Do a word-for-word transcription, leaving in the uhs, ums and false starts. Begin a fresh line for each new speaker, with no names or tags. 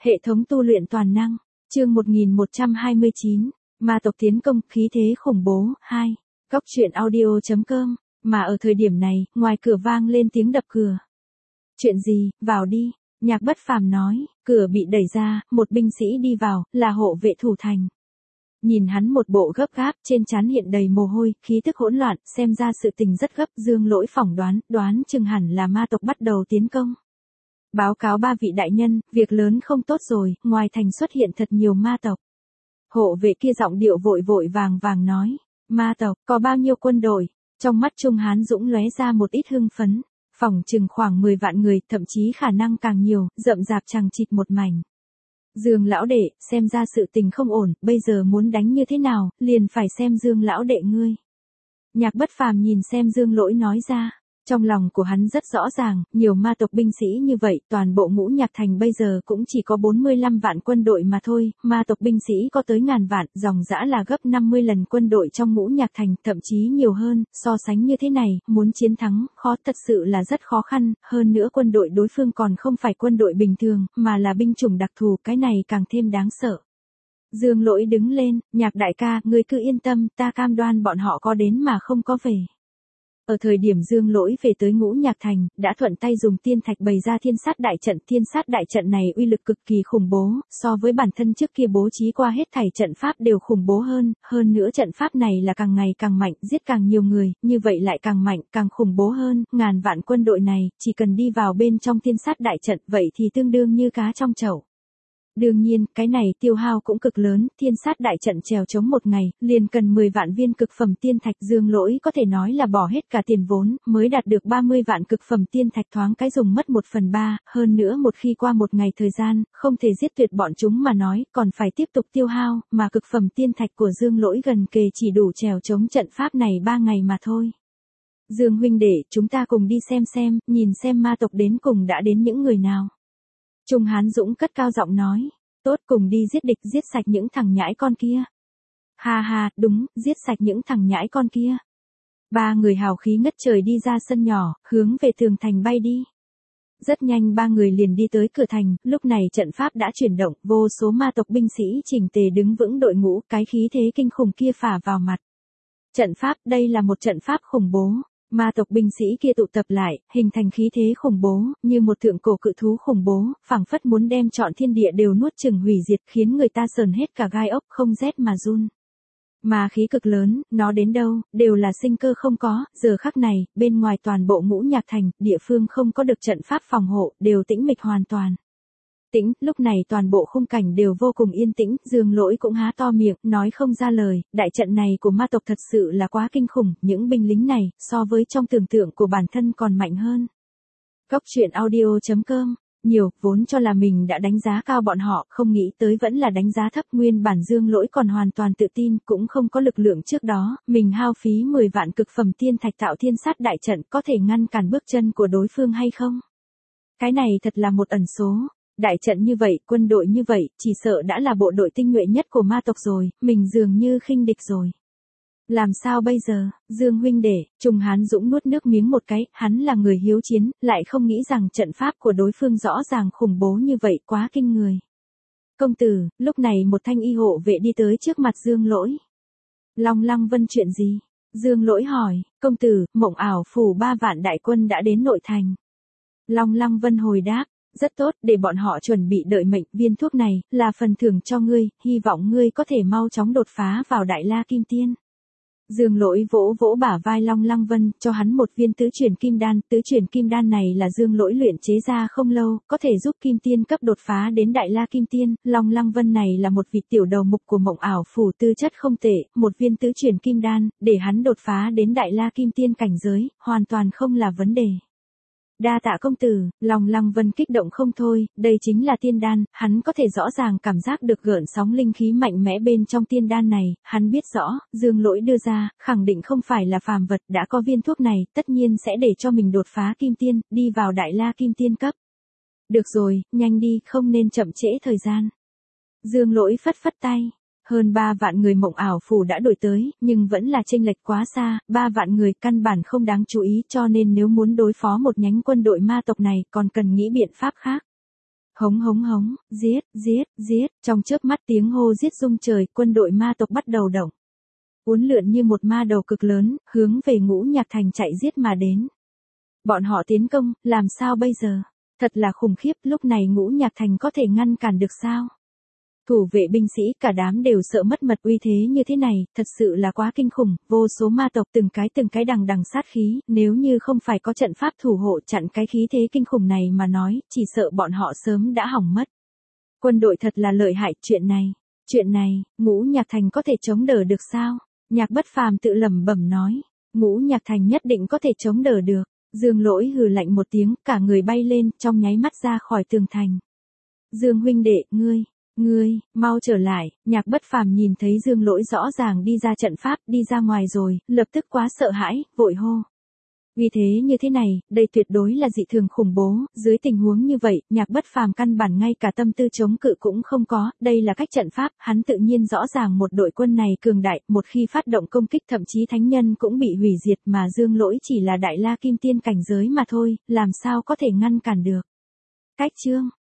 Hệ thống tu luyện toàn năng, chương một nghìn một trăm hai mươi chín, ma tộc tiến công, khí thế khủng bố, hai, góc truyện audio.com, mà ở thời điểm này, ngoài cửa vang lên tiếng đập cửa. Chuyện gì, vào đi, Nhạc Bất Phàm nói, cửa bị đẩy ra, một binh sĩ đi vào, là hộ vệ thủ thành. Nhìn hắn một bộ gấp gáp, trên trán hiện đầy mồ hôi, khí tức hỗn loạn, xem ra sự tình rất gấp, Dương Lỗi phỏng đoán, đoán chừng hẳn là ma tộc bắt đầu tiến công. Báo cáo ba vị đại nhân, việc lớn không tốt rồi, ngoài thành xuất hiện thật nhiều ma tộc. Hộ vệ kia giọng điệu vội vội vàng vàng nói, ma tộc, có bao nhiêu quân đội? Trong mắt Trung Hán Dũng lóe ra một ít hưng phấn, phỏng chừng khoảng mười vạn người, thậm chí khả năng càng nhiều, rậm rạp chằng chịt một mảnh. Dương lão đệ, xem ra sự tình không ổn, bây giờ muốn đánh như thế nào, liền phải xem Dương lão đệ ngươi. Nhạc Bất Phàm nhìn xem Dương Lỗi nói ra. Trong lòng của hắn rất rõ ràng, nhiều ma tộc binh sĩ như vậy, toàn bộ Ngũ Nhạc Thành bây giờ cũng chỉ có bốn mươi lăm vạn quân đội mà thôi, ma tộc binh sĩ có tới ngàn vạn, dòng dã là gấp năm mươi lần quân đội trong Ngũ Nhạc Thành, thậm chí nhiều hơn, so sánh như thế này, muốn chiến thắng, khó thật sự là rất khó khăn, hơn nữa quân đội đối phương còn không phải quân đội bình thường, mà là binh chủng đặc thù, cái này càng thêm đáng sợ. Dương Lỗi đứng lên, Nhạc đại ca, ngươi cứ yên tâm, ta cam đoan bọn họ có đến mà không có về. Ở thời điểm Dương Lỗi về tới Ngũ Nhạc Thành, đã thuận tay dùng tiên thạch bày ra thiên sát đại trận. Thiên sát đại trận này uy lực cực kỳ khủng bố, so với bản thân trước kia bố trí qua hết thảy trận pháp đều khủng bố hơn, hơn nữa trận pháp này là càng ngày càng mạnh, giết càng nhiều người, như vậy lại càng mạnh, càng khủng bố hơn, ngàn vạn quân đội này, chỉ cần đi vào bên trong thiên sát đại trận, vậy thì tương đương như cá trong chậu. Đương nhiên, cái này tiêu hao cũng cực lớn, thiên sát đại trận trèo chống một ngày, liền cần mười vạn viên cực phẩm tiên thạch. Dương Lỗi có thể nói là bỏ hết cả tiền vốn, mới đạt được ba mươi vạn cực phẩm tiên thạch, thoáng cái dùng mất một phần ba, hơn nữa một khi qua một ngày thời gian, không thể giết tuyệt bọn chúng mà nói, còn phải tiếp tục tiêu hao, mà cực phẩm tiên thạch của Dương Lỗi gần kề chỉ đủ trèo chống trận pháp này ba ngày mà thôi. Dương huynh đệ, chúng ta cùng đi xem xem, nhìn xem ma tộc đến cùng đã đến những người nào. Trung Hán Dũng cất cao giọng nói, tốt, cùng đi giết địch, giết sạch những thằng nhãi con kia. Ha ha, đúng, giết sạch những thằng nhãi con kia. Ba người hào khí ngất trời đi ra sân nhỏ, hướng về tường thành bay đi. Rất nhanh ba người liền đi tới cửa thành, lúc này trận pháp đã chuyển động, vô số ma tộc binh sĩ chỉnh tề đứng vững đội ngũ, cái khí thế kinh khủng kia phả vào mặt. Trận pháp, đây là một trận pháp khủng bố. Ma tộc binh sĩ kia tụ tập lại, hình thành khí thế khủng bố, như một thượng cổ cự thú khủng bố, phảng phất muốn đem trọn thiên địa đều nuốt chửng hủy diệt, khiến người ta sờn hết cả gai ốc, không rét mà run. Ma khí cực lớn, nó đến đâu, đều là sinh cơ không có, giờ khắc này, bên ngoài toàn bộ Ngũ Nhạc Thành, địa phương không có được trận pháp phòng hộ, đều tĩnh mịch hoàn toàn. Tĩnh, lúc này toàn bộ khung cảnh đều vô cùng yên tĩnh, Dương Lỗi cũng há to miệng, nói không ra lời, đại trận này của ma tộc thật sự là quá kinh khủng, những binh lính này, so với trong tưởng tượng của bản thân còn mạnh hơn. Góc truyện audio.com, nhiều, vốn cho là mình đã đánh giá cao bọn họ, không nghĩ tới vẫn là đánh giá thấp. Nguyên bản Dương Lỗi còn hoàn toàn tự tin, cũng không có lực lượng trước đó, mình hao phí mười vạn cực phẩm tiên thạch tạo thiên sát đại trận, có thể ngăn cản bước chân của đối phương hay không? Cái này thật là một ẩn số. Đại trận như vậy, quân đội như vậy, chỉ sợ đã là bộ đội tinh nhuệ nhất của ma tộc rồi, mình dường như khinh địch rồi. Làm sao bây giờ, Dương huynh đệ, Trung Hán Dũng nuốt nước miếng một cái, hắn là người hiếu chiến, lại không nghĩ rằng trận pháp của đối phương rõ ràng khủng bố như vậy, quá kinh người. Công tử, lúc này một thanh y hộ vệ đi tới trước mặt Dương Lỗi. Long Lăng Vân chuyện gì? Dương Lỗi hỏi, công tử, Mộng Ảo phủ ba vạn đại quân đã đến nội thành. Long Lăng Vân hồi đáp. Rất tốt, để bọn họ chuẩn bị đợi mệnh, viên thuốc này, là phần thưởng cho ngươi, hy vọng ngươi có thể mau chóng đột phá vào Đại La Kim Tiên. Dương Lỗi vỗ vỗ bả vai Long Lăng Vân, cho hắn một viên tứ chuyển kim đan, tứ chuyển kim đan này là Dương Lỗi luyện chế ra không lâu, có thể giúp Kim Tiên cấp đột phá đến Đại La Kim Tiên. Long Lăng Vân này là một vị tiểu đầu mục của Mộng Ảo phủ, tư chất không tệ, một viên tứ chuyển kim đan, để hắn đột phá đến Đại La Kim Tiên cảnh giới, hoàn toàn không là vấn đề. Đa tạ công tử, Long Lăng Vân kích động không thôi, đây chính là tiên đan, hắn có thể rõ ràng cảm giác được gợn sóng linh khí mạnh mẽ bên trong tiên đan này, hắn biết rõ, Dương Lỗi đưa ra, khẳng định không phải là phàm vật, đã có viên thuốc này, tất nhiên sẽ để cho mình đột phá kim tiên, đi vào Đại La Kim Tiên cấp. Được rồi, nhanh đi, không nên chậm trễ thời gian. Dương Lỗi phất phất tay. Hơn ba vạn người Mộng Ảo phủ đã đuổi tới, nhưng vẫn là chênh lệch quá xa, ba vạn người căn bản không đáng chú ý, cho nên nếu muốn đối phó một nhánh quân đội ma tộc này còn cần nghĩ biện pháp khác. Hống hống hống, giết, giết, giết, trong chớp mắt tiếng hô giết rung trời, quân đội ma tộc bắt đầu động. Uốn lượn như một ma đầu cực lớn, hướng về Ngũ Nhạc Thành chạy giết mà đến. Bọn họ tiến công, làm sao bây giờ? Thật là khủng khiếp, lúc này Ngũ Nhạc Thành có thể ngăn cản được sao? Thủ vệ binh sĩ cả đám đều sợ mất mật, uy thế như thế này, thật sự là quá kinh khủng, vô số ma tộc từng cái từng cái đằng đằng sát khí, nếu như không phải có trận pháp thủ hộ chặn cái khí thế kinh khủng này mà nói, chỉ sợ bọn họ sớm đã hỏng mất. Quân đội thật là lợi hại, chuyện này, chuyện này, Ngũ Nhạc Thành có thể chống đỡ được sao? Nhạc Bất Phàm tự lẩm bẩm nói, Ngũ Nhạc Thành nhất định có thể chống đỡ được. Dương Lỗi hừ lạnh một tiếng, cả người bay lên, trong nháy mắt ra khỏi tường thành. Dương huynh đệ, ngươi, ngươi, mau trở lại, Nhạc Bất Phàm nhìn thấy Dương Lỗi rõ ràng đi ra trận pháp, đi ra ngoài rồi, lập tức quá sợ hãi, vội hô. Vì thế như thế này, đây tuyệt đối là dị thường khủng bố, dưới tình huống như vậy, Nhạc Bất Phàm căn bản ngay cả tâm tư chống cự cũng không có, đây là cách trận pháp, hắn tự nhiên rõ ràng một đội quân này cường đại, một khi phát động công kích thậm chí thánh nhân cũng bị hủy diệt mà Dương Lỗi chỉ là đại la kim tiên cảnh giới mà thôi, làm sao có thể ngăn cản được. Cách chương